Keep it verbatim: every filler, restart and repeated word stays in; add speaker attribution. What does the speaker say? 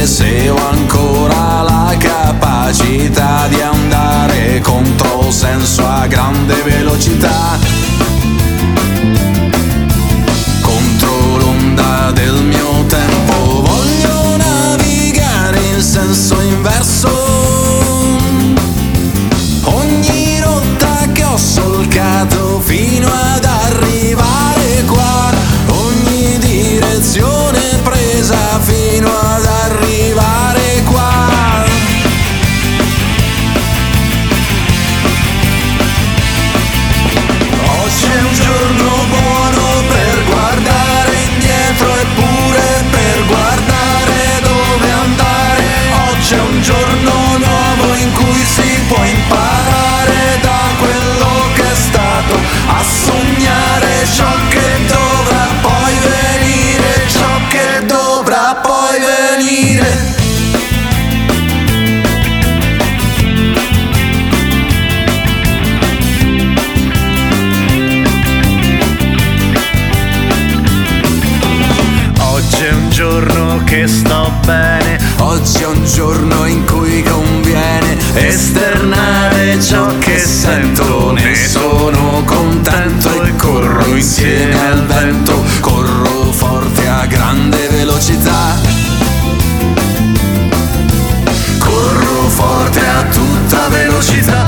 Speaker 1: dire se ho ancora la capacità di andare controsenso a grande velocità, contro l'onda del mio tempo. Voglio navigare in senso inverso, ogni rotta che ho solcato fino ad arrivare qua, ogni direzione presa fino ad arrivare qua. Oggi è un giorno buono per guardare indietro e pure per guardare dove andare. Oggi è un giorno nuovo in cui si può imparare da quello che è stato, a sognare ciò che dovrà poi venire, ciò che dovrà poi venire.
Speaker 2: Oggi è un giorno che sto bene,
Speaker 1: Oggi è un giorno in cui conviene esternare ciò che sento. Ne sono contento e corro insieme al vento, corro forte a grande velocità, corro forte a tutta velocità.